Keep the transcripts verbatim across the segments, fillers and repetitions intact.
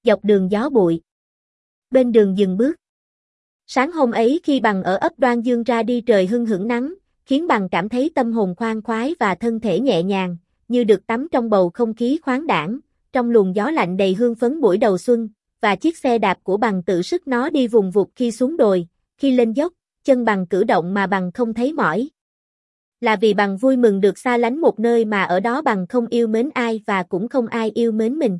Dọc đường gió bụi. Bên đường dừng bước. Sáng hôm ấy khi Bằng ở ấp Đoan Dương ra đi trời hưng hửng nắng, khiến Bằng cảm thấy tâm hồn khoan khoái và thân thể nhẹ nhàng, như được tắm trong bầu không khí khoáng đãng, trong luồng gió lạnh đầy hương phấn buổi đầu xuân, và chiếc xe đạp của Bằng tự sức nó đi vùng vụt khi xuống đồi, khi lên dốc, chân Bằng cử động mà Bằng không thấy mỏi. Là vì Bằng vui mừng được xa lánh một nơi mà ở đó Bằng không yêu mến ai và cũng không ai yêu mến mình.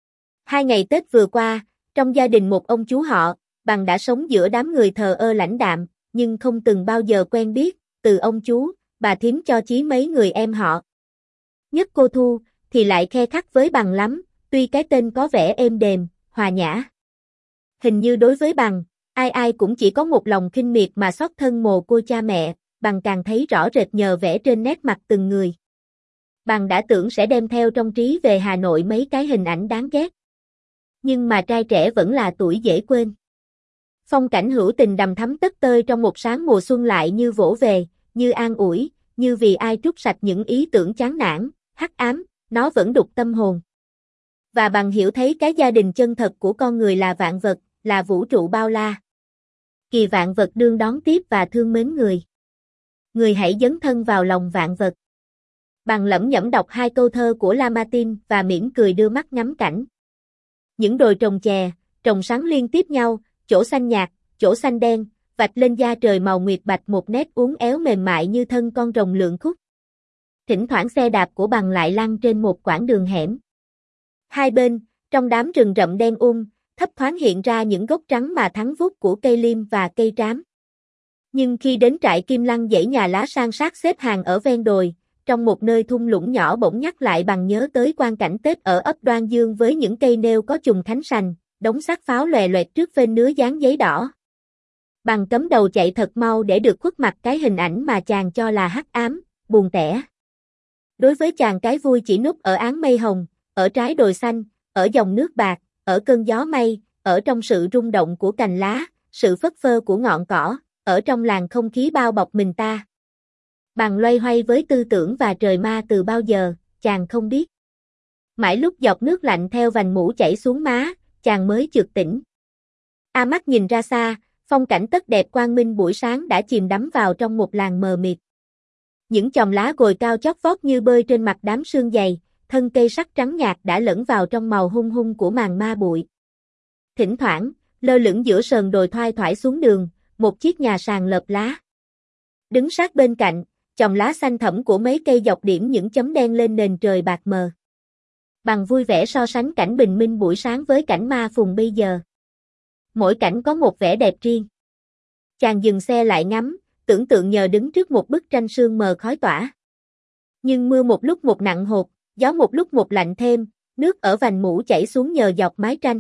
Hai ngày Tết vừa qua, trong gia đình một ông chú họ, Bằng đã sống giữa đám người thờ ơ lãnh đạm, nhưng không từng bao giờ quen biết, từ ông chú, bà thím cho chí mấy người em họ. Nhất cô Thu, thì lại khe khắt với Bằng lắm, tuy cái tên có vẻ êm đềm, hòa nhã. Hình như đối với Bằng, ai ai cũng chỉ có một lòng khinh miệt mà xót thân mồ côi cha mẹ, Bằng càng thấy rõ rệt nhờ vẻ trên nét mặt từng người. Bằng đã tưởng sẽ đem theo trong trí về Hà Nội mấy cái hình ảnh đáng ghét. Nhưng mà trai trẻ vẫn là tuổi dễ quên. Phong cảnh hữu tình đầm thắm tất tơi trong một sáng mùa xuân lại như vỗ về, như an ủi, như vì ai trút sạch những ý tưởng chán nản, hắc ám, nó vẫn đục tâm hồn. Và Bằng hiểu thấy cái gia đình chân thật của con người là vạn vật, là vũ trụ bao la. Kỳ vạn vật đương đón tiếp và thương mến người. Người hãy dấn thân vào lòng vạn vật. Bằng lẩm nhẩm đọc hai câu thơ của Lamartine và mỉm cười đưa mắt ngắm cảnh. Những đồi trồng chè, trồng sắn liên tiếp nhau, chỗ xanh nhạt, chỗ xanh đen, vạch lên da trời màu nguyệt bạch một nét uốn éo mềm mại như thân con rồng lượn khúc. Thỉnh thoảng xe đạp của Bằng lại lăn trên một quãng đường hẻm. Hai bên, trong đám rừng rậm đen um, thấp thoáng hiện ra những gốc trắng mà thắng vút của cây liêm và cây trám. Nhưng khi đến trại Kim Lăng dãy nhà lá san sát xếp hàng ở ven đồi, trong một nơi thung lũng nhỏ bỗng nhắc lại Bằng nhớ tới quang cảnh Tết ở ấp Đoan Dương với những cây nêu có chùm thánh sành, đống xác pháo lòe loẹt trước phên nứa dán giấy đỏ. Bằng cấm đầu chạy thật mau để được khuất mặt cái hình ảnh mà chàng cho là hắc ám, buồn tẻ. Đối với chàng cái vui chỉ núp ở áng mây hồng, ở trái đồi xanh, ở dòng nước bạc, ở cơn gió mây, ở trong sự rung động của cành lá, sự phất phơ của ngọn cỏ, ở trong làn không khí bao bọc mình ta. Bằng loay hoay với tư tưởng và trời ma từ bao giờ, chàng không biết. Mãi lúc giọt nước lạnh theo vành mũ chảy xuống má, chàng mới chợt tỉnh. A mắt nhìn ra xa, phong cảnh tất đẹp quang minh buổi sáng đã chìm đắm vào trong một làng mờ mịt. Những chòm lá gồi cao chót vót như bơi trên mặt đám sương dày, thân cây sắc trắng nhạt đã lẫn vào trong màu hung hung của màn ma bụi. Thỉnh thoảng, lơ lửng giữa sườn đồi thoai thoải xuống đường, một chiếc nhà sàn lợp lá. Đứng sát bên cạnh, chòm lá xanh thẫm của mấy cây dọc điểm những chấm đen lên nền trời bạc mờ. Bằng vui vẻ so sánh cảnh bình minh buổi sáng với cảnh ma phùng bây giờ. Mỗi cảnh có một vẻ đẹp riêng. Chàng dừng xe lại ngắm, tưởng tượng nhờ đứng trước một bức tranh sương mờ khói tỏa. Nhưng mưa một lúc một nặng hột, gió một lúc một lạnh thêm, nước ở vành mũ chảy xuống nhờ dọc mái tranh.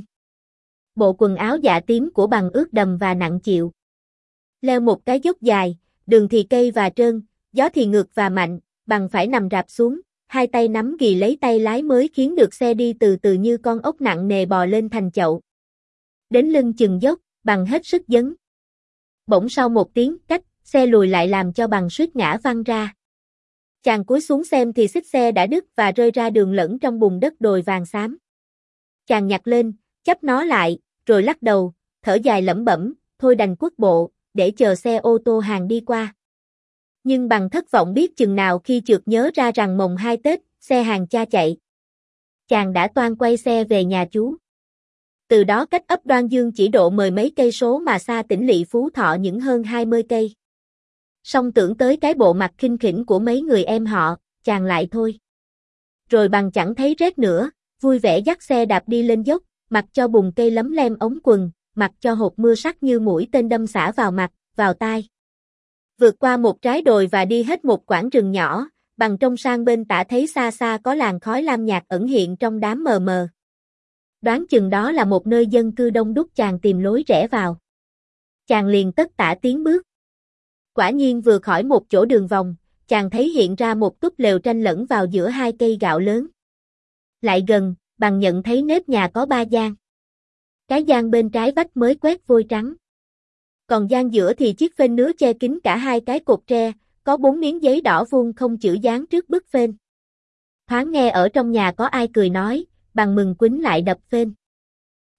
Bộ quần áo dạ tím của Bằng ướt đầm và nặng chịu. Leo một cái dốc dài, đường thì cây và trơn, gió thì ngược và mạnh, Bằng phải nằm rạp xuống, hai tay nắm ghì lấy tay lái mới khiến được xe đi từ từ như con ốc nặng nề bò lên thành chậu. Đến lưng chừng dốc, Bằng hết sức dấn. Bỗng sau một tiếng cách, xe lùi lại làm cho Bằng suýt ngã văng ra. Chàng cúi xuống xem thì xích xe đã đứt và rơi ra đường lẫn trong bùn đất đồi vàng xám. Chàng nhặt lên, chấp nó lại, rồi lắc đầu, thở dài lẩm bẩm, thôi đành khuất bộ, để chờ xe ô tô hàng đi qua. Nhưng Bằng thất vọng biết chừng nào khi chợt nhớ ra rằng mồng hai Tết, xe hàng cha chạy. Chàng đã toan quay xe về nhà chú. Từ đó cách ấp Đoan Dương chỉ độ mười mấy cây số mà xa tỉnh lỵ Phú Thọ những hơn hai mươi cây. Song tưởng tới cái bộ mặt khinh khỉnh của mấy người em họ, chàng lại thôi. Rồi Bằng chẳng thấy rét nữa, vui vẻ dắt xe đạp đi lên dốc, mặc cho bùn cây lấm lem ống quần, mặc cho hột mưa sắc như mũi tên đâm xả vào mặt, vào tai. Vượt qua một trái đồi và đi hết một quãng rừng nhỏ, Bằng trông sang bên tả thấy xa xa có làn khói lam nhạt ẩn hiện trong đám mờ mờ. Đoán chừng đó là một nơi dân cư đông đúc, chàng tìm lối rẽ vào. Chàng liền tất tả tiến bước. Quả nhiên vừa khỏi một chỗ đường vòng, chàng thấy hiện ra một túp lều tranh lẫn vào giữa hai cây gạo lớn. Lại gần, Bằng nhận thấy nếp nhà có ba gian. Cái gian bên trái vách mới quét vôi trắng. Còn gian giữa thì chiếc phên nứa che kín cả hai cái cột tre, có bốn miếng giấy đỏ vuông không chữ dán trước bức phên. Thoáng nghe ở trong nhà có ai cười nói, Bằng mừng quýnh lại đập phên.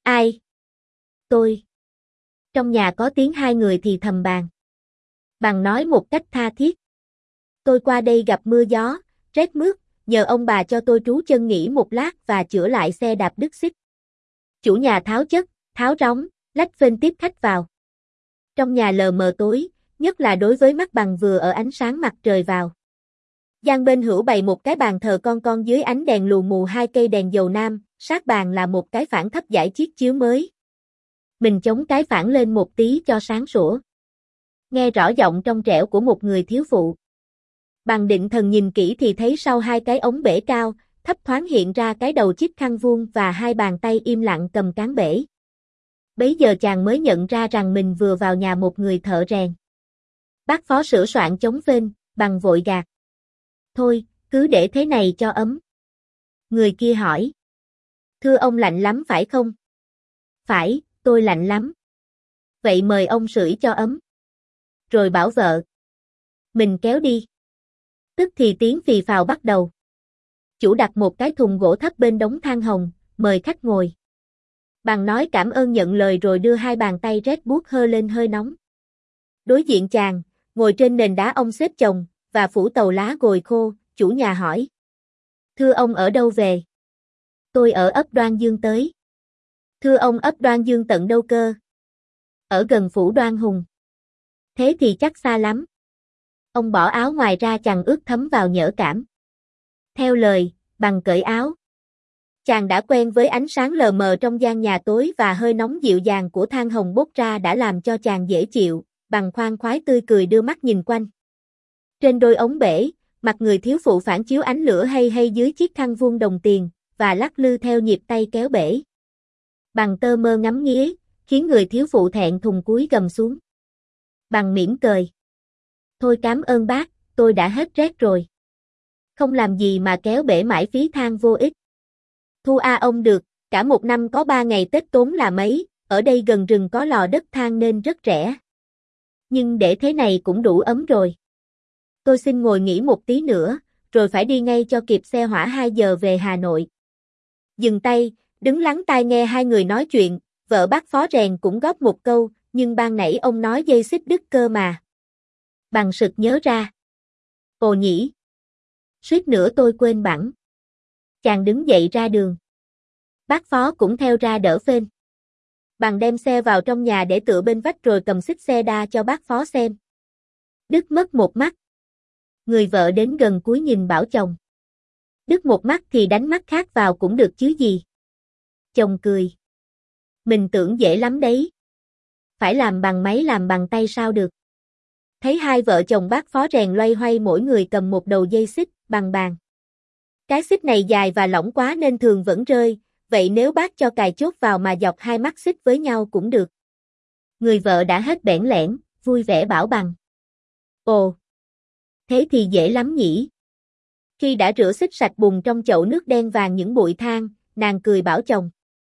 Ai? Tôi. Trong nhà có tiếng hai người thì thầm bàn. Bằng nói một cách tha thiết. Tôi qua đây gặp mưa gió, rét mướt, nhờ ông bà cho tôi trú chân nghỉ một lát và chữa lại xe đạp đứt xích. Chủ nhà tháo chất, tháo rống, lách phên tiếp khách vào. Trong nhà lờ mờ tối, nhất là đối với mắt Bằng vừa ở ánh sáng mặt trời vào. Gian bên hữu bày một cái bàn thờ con con dưới ánh đèn lù mù hai cây đèn dầu nam, sát bàn là một cái phản thấp giải chiếc chiếu mới. Mình chống cái phản lên một tí cho sáng sủa. Nghe rõ giọng trong trẻo của một người thiếu phụ. Bằng định thần nhìn kỹ thì thấy sau hai cái ống bể cao, thấp thoáng hiện ra cái đầu chiếc khăn vuông và hai bàn tay im lặng cầm cán bể. Bấy giờ chàng mới nhận ra rằng mình vừa vào nhà một người thợ rèn. Bác phó sửa soạn chống phên, Bằng vội gạt. Thôi, cứ để thế này cho ấm. Người kia hỏi. Thưa ông lạnh lắm phải không? Phải, tôi lạnh lắm. Vậy mời ông sưởi cho ấm. Rồi bảo vợ. Mình kéo đi. Tức thì tiếng phì phào bắt đầu. Chủ đặt một cái thùng gỗ thấp bên đống than hồng, mời khách ngồi. Bằng nói cảm ơn nhận lời rồi đưa hai bàn tay rét buốt hơ lên hơi nóng. Đối diện chàng, ngồi trên nền đá ông xếp chồng, và phủ tàu lá gồi khô, chủ nhà hỏi. Thưa ông ở đâu về? Tôi ở ấp Đoan Dương tới. Thưa ông ấp Đoan Dương tận đâu cơ? Ở gần phủ Đoan Hùng. Thế thì chắc xa lắm. Ông bỏ áo ngoài ra chàng ướt thấm vào nhỡ cảm. Theo lời, Bằng cởi áo. Chàng đã quen với ánh sáng lờ mờ trong gian nhà tối và hơi nóng dịu dàng của than hồng bốc ra đã làm cho chàng dễ chịu, Bằng khoan khoái tươi cười đưa mắt nhìn quanh. Trên đôi ống bể, mặt người thiếu phụ phản chiếu ánh lửa hay hay dưới chiếc khăn vuông đồng tiền, và lắc lư theo nhịp tay kéo bể. Bằng tơ mơ ngắm nghía, khiến người thiếu phụ thẹn thùng cúi gầm xuống. Bằng mỉm cười. Thôi cám ơn bác, tôi đã hết rét rồi. Không làm gì mà kéo bể mãi phí than vô ích. Thu a ông được, cả một năm có ba ngày Tết tốn là mấy, ở đây gần rừng có lò đất than nên rất rẻ. Nhưng để thế này cũng đủ ấm rồi. Tôi xin ngồi nghỉ một tí nữa, rồi phải đi ngay cho kịp xe hỏa hai giờ về Hà Nội. Dừng tay, đứng lắng tai nghe hai người nói chuyện, vợ bác phó rèn cũng góp một câu, nhưng ban nãy ông nói dây xích đứt cơ mà. Bằng sực nhớ ra. Ồ nhỉ. Suýt nữa tôi quên bẵng. Chàng đứng dậy ra đường. Bác phó cũng theo ra đỡ phên. Bằng đem xe vào trong nhà để tựa bên vách rồi cầm xích xe đa cho bác phó xem. Đứt mất một mắt. Người vợ đến gần cúi nhìn bảo chồng. Đứt một mắt thì đánh mắt khác vào cũng được chứ gì. Chồng cười. Mình tưởng dễ lắm đấy. Phải làm bằng máy làm bằng tay sao được. Thấy hai vợ chồng bác phó rèn loay hoay mỗi người cầm một đầu dây xích, bằng bàn. Cái xích này dài và lỏng quá nên thường vẫn rơi, vậy nếu bác cho cài chốt vào mà dọc hai mắt xích với nhau cũng được. Người vợ đã hết bẽn lẽn, vui vẻ bảo Bằng. Ồ, thế thì dễ lắm nhỉ. Khi đã rửa xích sạch bùn trong chậu nước đen vàng những bụi than, nàng cười bảo chồng.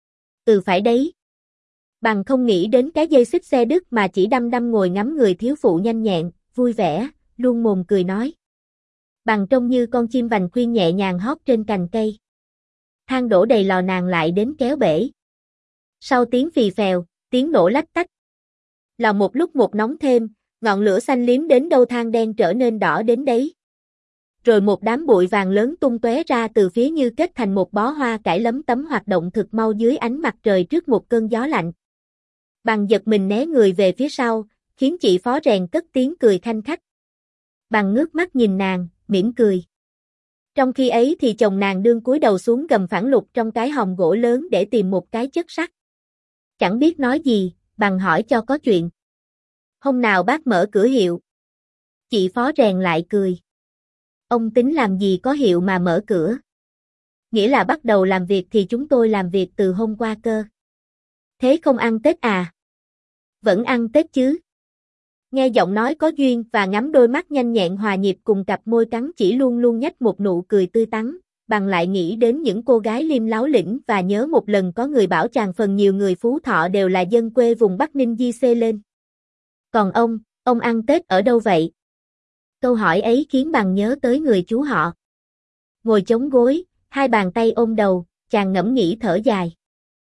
Ừ phải đấy. Bằng không nghĩ đến cái dây xích xe đứt mà chỉ đăm đăm ngồi ngắm người thiếu phụ nhanh nhẹn, vui vẻ, luôn mồm cười nói. Bằng trông như con chim vành khuyên nhẹ nhàng hót trên cành cây. Than đổ đầy lò nàng lại đến kéo bể. Sau tiếng phì phèo, tiếng nổ lách tách. Lò một lúc một nóng thêm, ngọn lửa xanh liếm đến đâu than đen trở nên đỏ đến đấy. Rồi một đám bụi vàng lớn tung tóe ra từ phía như kết thành một bó hoa cải lấm tấm hoạt động thực mau dưới ánh mặt trời trước một cơn gió lạnh. Bằng giật mình né người về phía sau, khiến chị phó rèn cất tiếng cười khanh khách. Bằng ngước mắt nhìn nàng, mỉm cười. Trong khi ấy thì chồng nàng đương cúi đầu xuống gầm phản lục trong cái hòm gỗ lớn để tìm một cái chất sắt. Chẳng biết nói gì, Bằng hỏi cho có chuyện. Hôm nào bác mở cửa hiệu? Chị phó rèn lại cười. Ông tính làm gì có hiệu mà mở cửa? Nghĩa là bắt đầu làm việc thì chúng tôi làm việc từ hôm qua cơ. Thế không ăn Tết à? Vẫn ăn Tết chứ. Nghe giọng nói có duyên và ngắm đôi mắt nhanh nhẹn hòa nhịp cùng cặp môi cắn chỉ luôn luôn nhếch một nụ cười tươi tắn, Bằng lại nghĩ đến những cô gái liêm láo lĩnh và nhớ một lần có người bảo chàng phần nhiều người Phú Thọ đều là dân quê vùng Bắc Ninh di xê lên. Còn ông, ông ăn Tết ở đâu vậy? Câu hỏi ấy khiến Bằng nhớ tới người chú họ. Ngồi chống gối, hai bàn tay ôm đầu, chàng ngẫm nghĩ thở dài.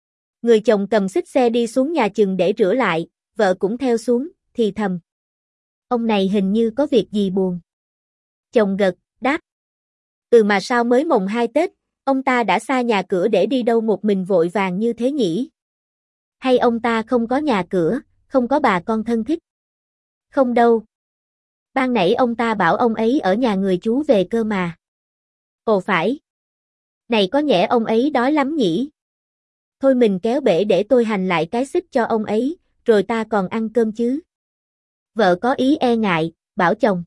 Người chồng cầm xích xe đi xuống nhà chừng để rửa lại, vợ cũng theo xuống, thì thầm. Ông này hình như có việc gì buồn. Chồng gật, đáp. Ừ mà sao mới mồng hai Tết, ông ta đã xa nhà cửa để đi đâu một mình vội vàng như thế nhỉ? Hay ông ta không có nhà cửa, không có bà con thân thích? Không đâu. Ban nãy ông ta bảo ông ấy ở nhà người chú về cơ mà. Ồ phải. Này có nhẽ ông ấy đói lắm nhỉ? Thôi mình kéo bể để tôi hành lại cái xích cho ông ấy, rồi ta còn ăn cơm chứ. Vợ có ý e ngại, bảo chồng.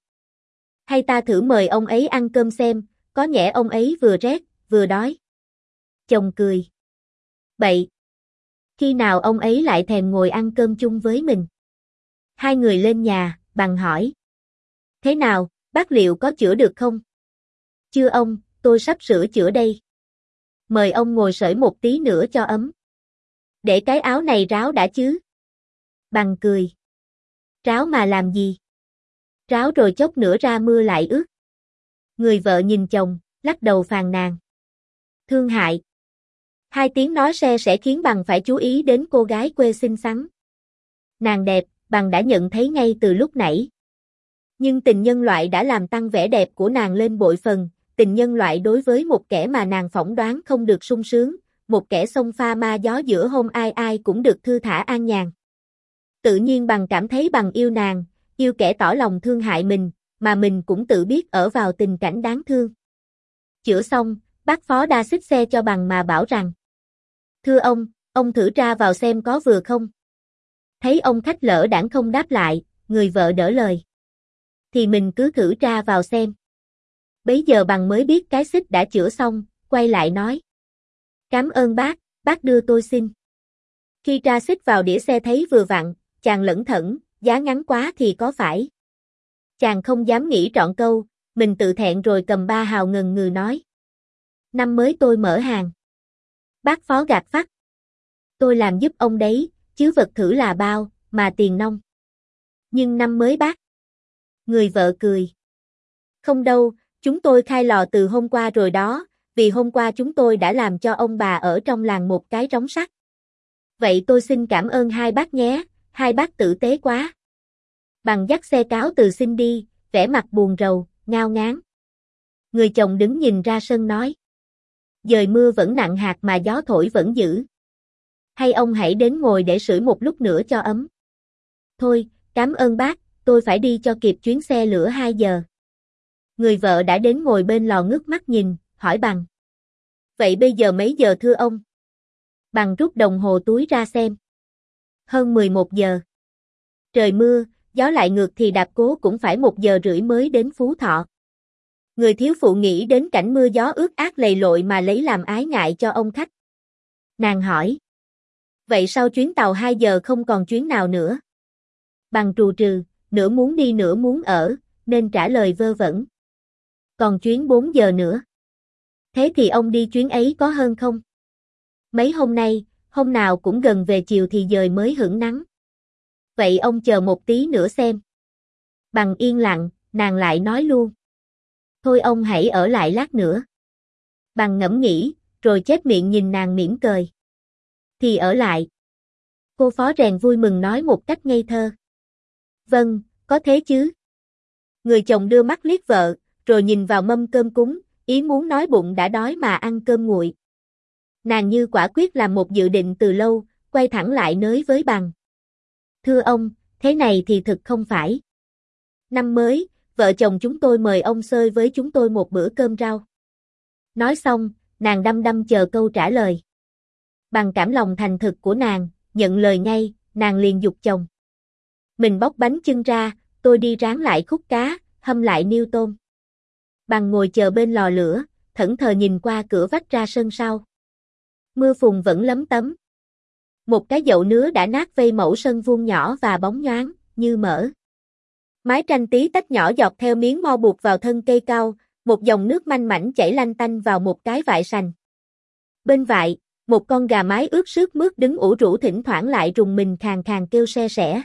Hay ta thử mời ông ấy ăn cơm xem, có nhẽ ông ấy vừa rét, vừa đói. Chồng cười. Bậy. Khi nào ông ấy lại thèm ngồi ăn cơm chung với mình? Hai người lên nhà, Bằng hỏi. Thế nào, bác liệu có chữa được không? Chưa ông, tôi sắp sửa chữa đây. Mời ông ngồi sưởi một tí nữa cho ấm. Để cái áo này ráo đã chứ. Bằng cười. Ráo mà làm gì? Ráo rồi chốc nữa ra mưa lại ướt. Người vợ nhìn chồng, lắc đầu phàn nàn. Thương hại. Hai tiếng nói xe sẽ khiến Bằng phải chú ý đến cô gái quê xinh xắn. Nàng đẹp, Bằng đã nhận thấy ngay từ lúc nãy. Nhưng tình nhân loại đã làm tăng vẻ đẹp của nàng lên bội phần, tình nhân loại đối với một kẻ mà nàng phỏng đoán không được sung sướng, một kẻ xông pha ma gió giữa hôm ai ai cũng được thư thả an nhàn. Tự nhiên Bằng cảm thấy Bằng yêu nàng, yêu kẻ tỏ lòng thương hại mình, mà mình cũng tự biết ở vào tình cảnh đáng thương. Chữa xong, bác phó đa xích xe cho Bằng mà bảo rằng. Thưa ông, ông thử ra vào xem có vừa không? Thấy ông khách lỡ đãng không đáp lại, người vợ đỡ lời. Thì mình cứ thử ra vào xem. Bấy giờ Bằng mới biết cái xích đã chữa xong, quay lại nói. Cảm ơn bác, bác đưa tôi xin. Khi tra xích vào đĩa xe thấy vừa vặn, chàng lẩn thẩn, giá ngắn quá thì có phải. Chàng không dám nghĩ trọn câu, mình tự thẹn rồi cầm ba hào ngần ngừ nói. Năm mới tôi mở hàng. Bác phó gạt phắt. Tôi làm giúp ông đấy, chứ vật thử là bao, mà tiền nong. Nhưng năm mới bác. Người vợ cười. Không đâu, chúng tôi khai lò từ hôm qua rồi đó, vì hôm qua chúng tôi đã làm cho ông bà ở trong làng một cái trống sắt. Vậy tôi xin cảm ơn hai bác nhé, hai bác tử tế quá. Bằng dắt xe cáo từ xin đi, vẻ mặt buồn rầu, ngao ngán. Người chồng đứng nhìn ra sân nói. Dời mưa vẫn nặng hạt mà gió thổi vẫn dữ. Hay ông hãy đến ngồi để sưởi một lúc nữa cho ấm. Thôi, cảm ơn bác, tôi phải đi cho kịp chuyến xe lửa hai giờ. Người vợ đã đến ngồi bên lò ngước mắt nhìn, hỏi Bằng. Vậy bây giờ mấy giờ thưa ông? Bằng rút đồng hồ túi ra xem. Hơn mười một giờ. Trời mưa, gió lại ngược thì đạp cố cũng phải một giờ rưỡi mới đến Phú Thọ. Người thiếu phụ nghĩ đến cảnh mưa gió ướt át lầy lội mà lấy làm ái ngại cho ông khách. Nàng hỏi. Vậy sau chuyến tàu hai giờ không còn chuyến nào nữa? Bằng trù trừ, nửa muốn đi nửa muốn ở, nên trả lời vơ vẩn. Còn chuyến bốn giờ nữa. Thế thì ông đi chuyến ấy có hơn không? Mấy hôm nay, hôm nào cũng gần về chiều thì dời mới hửng nắng. Vậy ông chờ một tí nữa xem. Bằng yên lặng, nàng lại nói luôn. Thôi ông hãy ở lại lát nữa. Bằng ngẫm nghĩ, rồi chép miệng nhìn nàng mỉm cười. Thì ở lại. Cô phó rèn vui mừng nói một cách ngây thơ. Vâng, có thế chứ. Người chồng đưa mắt liếc vợ, rồi nhìn vào mâm cơm cúng, ý muốn nói bụng đã đói mà ăn cơm nguội. Nàng như quả quyết làm một dự định từ lâu, quay thẳng lại nới với Bằng. Thưa ông, thế này thì thực không phải. Năm mới, vợ chồng chúng tôi mời ông xơi với chúng tôi một bữa cơm rau. Nói xong, nàng đăm đăm chờ câu trả lời. Bằng cảm lòng thành thực của nàng, nhận lời ngay, nàng liền giục chồng. Mình bóc bánh chưng ra, tôi đi rán lại khúc cá, hâm lại niêu tôm. Bằng ngồi chờ bên lò lửa, thẫn thờ nhìn qua cửa vách ra sân sau. Mưa phùn vẫn lấm tấm. Một cái dậu nứa đã nát vây mẫu sân vuông nhỏ và bóng nhoáng, như mỡ. Mái tranh tí tách nhỏ giọt theo miếng mo buộc vào thân cây cao, một dòng nước manh mảnh chảy lanh tanh vào một cái vại sành. Bên vại, một con gà mái ướt sướt mướt đứng ủ rũ thỉnh thoảng lại rùng mình khàn khàn kêu se sẻ.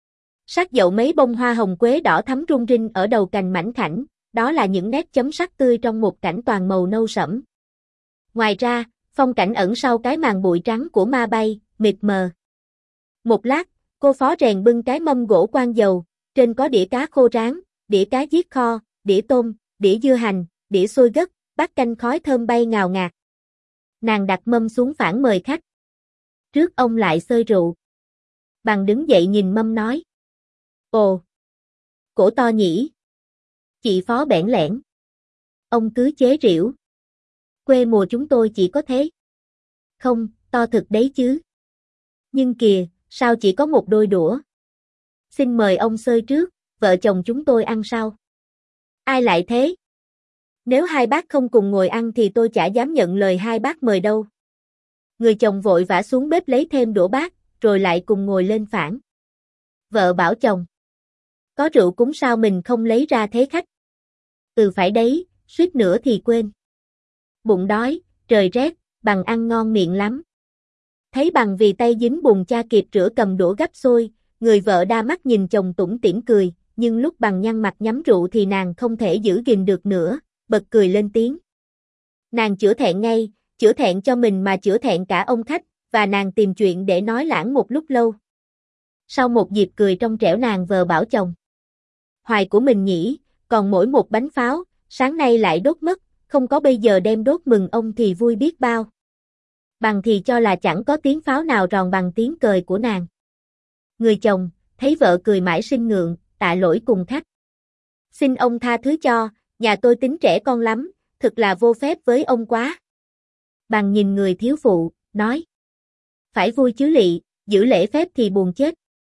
Sắc dậu mấy bông hoa hồng quế đỏ thắm rung rinh ở đầu cành mảnh khảnh, đó là những nét chấm sắc tươi trong một cảnh toàn màu nâu sẫm. Ngoài ra, Phong cảnh ẩn sau cái màn bụi trắng của ma bay, mịt mờ. Một lát, cô phó rèn bưng cái mâm gỗ quan dầu, trên có đĩa cá khô rán, đĩa cá giết kho, đĩa tôm, đĩa dưa hành, đĩa xôi gấc, bát canh khói thơm bay ngào ngạt. Nàng đặt mâm xuống phản mời khách. Trước ông lại xơi rượu. Bằng đứng dậy nhìn mâm nói. Ồ! Cổ to nhỉ? Chị phó bẽn lẽn. Ông cứ chế giễu. Quê mùa chúng tôi chỉ có thế. Không, to thực đấy chứ. Nhưng kìa, sao chỉ có một đôi đũa? Xin mời ông xơi trước, vợ chồng chúng tôi ăn sau. Ai lại thế? Nếu hai bác không cùng ngồi ăn thì tôi chả dám nhận lời hai bác mời đâu. Người chồng vội vã xuống bếp lấy thêm đũa bát, rồi lại cùng ngồi lên phản. Vợ bảo chồng. Có rượu cúng sao mình không lấy ra thế khách? Ừ phải đấy, suýt nữa thì quên. Bụng đói, trời rét, Bằng ăn ngon miệng lắm. Thấy Bằng vì tay dính bùn cha kịp rửa cầm đũa gắp xôi, người vợ đa mắt nhìn chồng tủm tỉm cười, nhưng lúc Bằng nhăn mặt nhắm rượu thì nàng không thể giữ gìn được nữa, bật cười lên tiếng. Nàng chữa thẹn ngay, chữa thẹn cho mình mà chữa thẹn cả ông khách, và nàng tìm chuyện để nói lãng một lúc lâu. Sau một dịp cười trong trẻo nàng vờ bảo chồng. Hoài của mình nhỉ, còn mỗi một bánh pháo, sáng nay lại đốt mất, không có bây giờ đem đốt mừng ông thì vui biết bao. Bằng thì cho là chẳng có tiếng pháo nào ròn bằng tiếng cười của nàng. Người chồng, thấy vợ cười mãi sinh ngượng, tạ lỗi cùng khách. Xin ông tha thứ cho, nhà tôi tính trẻ con lắm, thực là vô phép với ông quá. Bằng nhìn người thiếu phụ, nói. Phải vui chứ lị, giữ lễ phép thì buồn chết.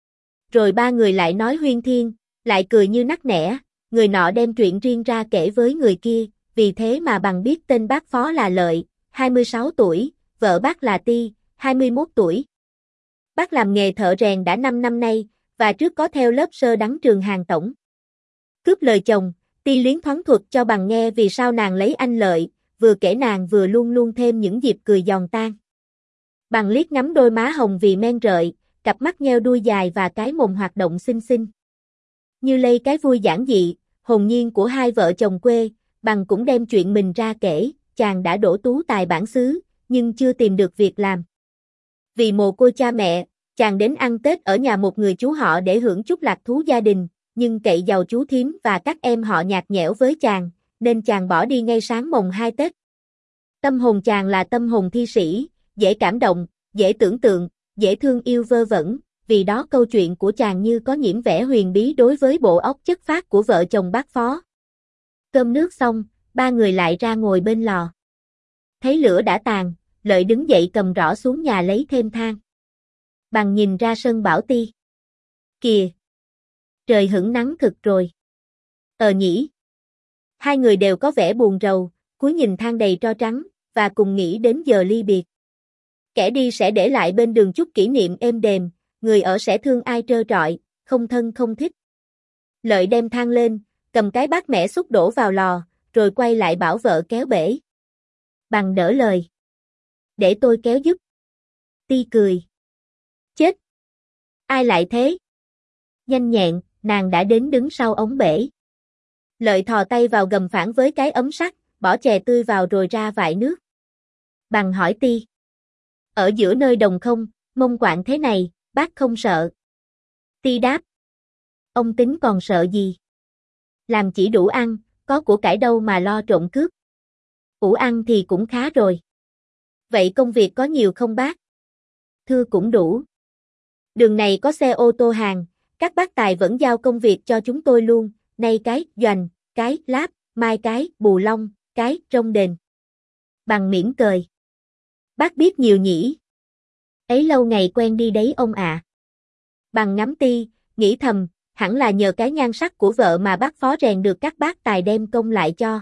Rồi ba người lại nói huyên thiên, lại cười như nắc nẻ, người nọ đem chuyện riêng ra kể với người kia, vì thế mà Bằng biết tên bác phó là Lợi, hai mươi sáu tuổi, vợ bác là Ti, hai mươi mốt tuổi. Bác làm nghề thợ rèn đã năm năm nay, và trước có theo lớp sơ đăng trường hàng tổng. Cướp lời chồng, Ti liến thoáng thuật cho Bằng nghe vì sao nàng lấy anh Lợi, vừa kể nàng vừa luôn luôn thêm những dịp cười giòn tan. Bằng liếc ngắm đôi má hồng vì men rợi, cặp mắt nheo đuôi dài và cái mồm hoạt động xinh xinh. Như lây cái vui giản dị, hồn nhiên của hai vợ chồng quê, Bằng cũng đem chuyện mình ra kể, chàng đã đỗ tú tài bản xứ, nhưng chưa tìm được việc làm. Vì mồ côi cha mẹ, chàng đến ăn Tết ở nhà một người chú họ để hưởng chút lạc thú gia đình, nhưng cậy giàu chú thím và các em họ nhạt nhẽo với chàng, nên chàng bỏ đi ngay sáng mồng hai Tết. Tâm hồn chàng là tâm hồn thi sĩ, dễ cảm động, dễ tưởng tượng, dễ thương yêu vơ vẩn, vì đó câu chuyện của chàng như có nhiễm vẻ huyền bí đối với bộ óc chất phác của vợ chồng bác phó. Cơm nước xong, ba người lại ra ngồi bên lò. Thấy lửa đã tàn, Lợi đứng dậy cầm rỏ xuống nhà lấy thêm than. Bằng nhìn ra sân bảo Ti. Kìa! Trời hửng nắng thực rồi. Ờ nhỉ? Hai người đều có vẻ buồn rầu, cúi nhìn than đầy tro trắng, và cùng nghĩ đến giờ ly biệt. Kẻ đi sẽ để lại bên đường chút kỷ niệm êm đềm, người ở sẽ thương ai trơ trọi, không thân không thích. Lợi đem than lên, cầm cái bát mẻ xúc đổ vào lò, rồi quay lại bảo vợ kéo bể. Bằng đỡ lời. Để tôi kéo giúp. Ti cười. Chết! Ai lại thế? Nhanh nhẹn, nàng đã đến đứng sau ống bể. Lợi thò tay vào gầm phản với cái ấm sắt, bỏ chè tươi vào rồi ra vại nước. Bằng hỏi Ti. Ở giữa nơi đồng không, mông quạng thế này, bác không sợ. Ti đáp. Ông tính còn sợ gì? Làm chỉ đủ ăn, có của cải đâu mà lo trộm cướp. Ủ ăn thì cũng khá rồi. Vậy công việc có nhiều không bác? Thưa cũng đủ. Đường này có xe ô tô hàng, các bác tài vẫn giao công việc cho chúng tôi luôn, nay cái Doành, cái Láp, mai cái Bù Long, cái Rông Đền. Bằng mỉm cười. Bác biết nhiều nhỉ? Ấy lâu ngày quen đi đấy ông ạ. À. Bằng ngắm Ti, nghĩ thầm, hẳn là nhờ cái nhan sắc của vợ mà bác phó rèn được các bác tài đem công lại cho.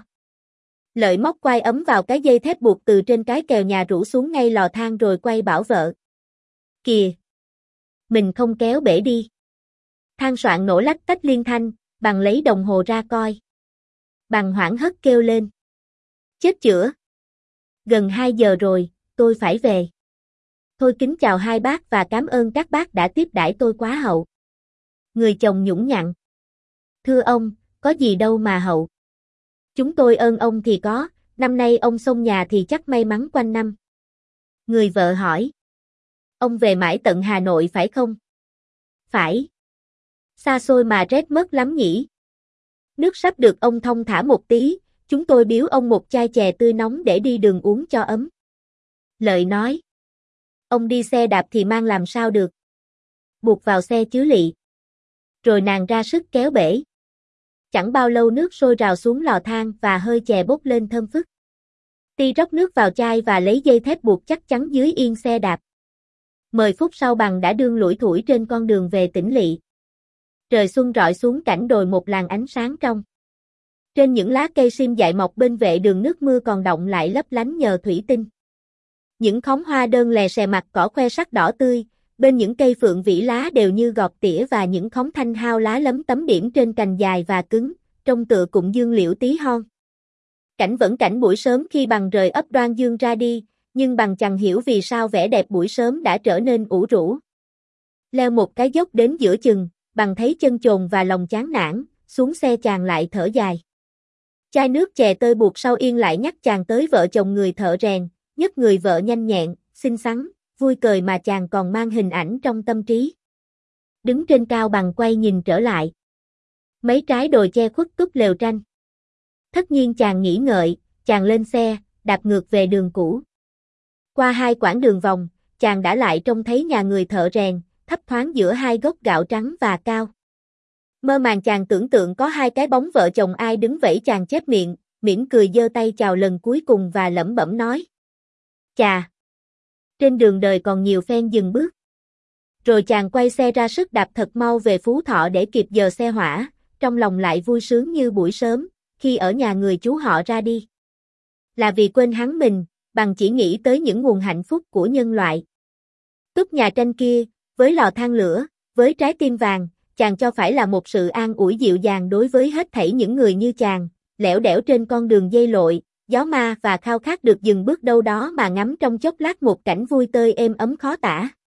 Lợi móc quai ấm vào cái dây thép buộc từ trên cái kèo nhà rủ xuống ngay lò than rồi quay bảo vợ. Kìa! Mình không kéo bể đi. Than soạn nổ lách tách liên thanh, Bằng lấy đồng hồ ra coi. Bằng hoảng hất kêu lên. Chết chữa! Gần hai giờ rồi, tôi phải về. Thôi kính chào hai bác và cảm ơn các bác đã tiếp đãi tôi quá hậu. Người chồng nhũng nhặn. Thưa ông, có gì đâu mà hậu. Chúng tôi ơn ông thì có, năm nay ông xông nhà thì chắc may mắn quanh năm. Người vợ hỏi. Ông về mãi tận Hà Nội phải không? Phải. Xa xôi mà rét mất lắm nhỉ? Nước sắp được ông thong thả một tí, chúng tôi biếu ông một chai chè tươi nóng để đi đường uống cho ấm. Lợi nói. Ông đi xe đạp thì mang làm sao được? Buộc vào xe chứ lị. Rồi nàng ra sức kéo bể. Chẳng bao lâu nước sôi rào xuống lò than và hơi chè bốc lên thơm phức. Ti rót nước vào chai và lấy dây thép buộc chắc chắn dưới yên xe đạp. Mười phút sau bằng đã đương lủi thủi trên con đường về tỉnh lỵ. Trời xuân rọi xuống cảnh đồi một làn ánh sáng trong. Trên những lá cây sim dại mọc bên vệ đường nước mưa còn đọng lại lấp lánh nhờ thủy tinh. Những khóm hoa đơn lè xè mặt cỏ khoe sắc đỏ tươi, bên những cây phượng vĩ lá đều như gọt tỉa và những khóm thanh hao lá lấm tấm điểm trên cành dài và cứng, trông tựa cụm dương liễu tí hon. Cảnh vẫn cảnh buổi sớm khi bằng rời ấp Đoan Dương ra đi, nhưng bằng chẳng hiểu vì sao vẻ đẹp buổi sớm đã trở nên ủ rũ. Leo một cái dốc đến giữa chừng, bằng thấy chân chồn và lòng chán nản, xuống xe chàng lại thở dài. Chai nước chè tơi buộc sau yên lại nhắc chàng tới vợ chồng người thợ rèn, nhất người vợ nhanh nhẹn, xinh xắn, vui cười mà chàng còn mang hình ảnh trong tâm trí. Đứng trên cao bằng quay nhìn trở lại. Mấy trái đồi che khuất túp lều tranh. Tất nhiên chàng nghĩ ngợi, chàng lên xe, đạp ngược về đường cũ. Qua hai quãng đường vòng, chàng đã lại trông thấy nhà người thợ rèn, thấp thoáng giữa hai gốc gạo trắng và cao. Mơ màng chàng tưởng tượng có hai cái bóng vợ chồng ai đứng vẫy chàng chép miệng, mỉm cười giơ tay chào lần cuối cùng và lẩm bẩm nói. Chà! Trên đường đời còn nhiều phen dừng bước. Rồi chàng quay xe ra sức đạp thật mau về Phú Thọ để kịp giờ xe hỏa, trong lòng lại vui sướng như buổi sớm, khi ở nhà người chú họ ra đi. Là vì quên hắn mình, bằng chỉ nghĩ tới những nguồn hạnh phúc của nhân loại. Túp nhà tranh kia, với lò than lửa, với trái tim vàng, chàng cho phải là một sự an ủi dịu dàng đối với hết thảy những người như chàng, lẻo đẻo trên con đường dây lội, gió ma và khao khát được dừng bước đâu đó mà ngắm trong chốc lát một cảnh vui tươi êm ấm khó tả.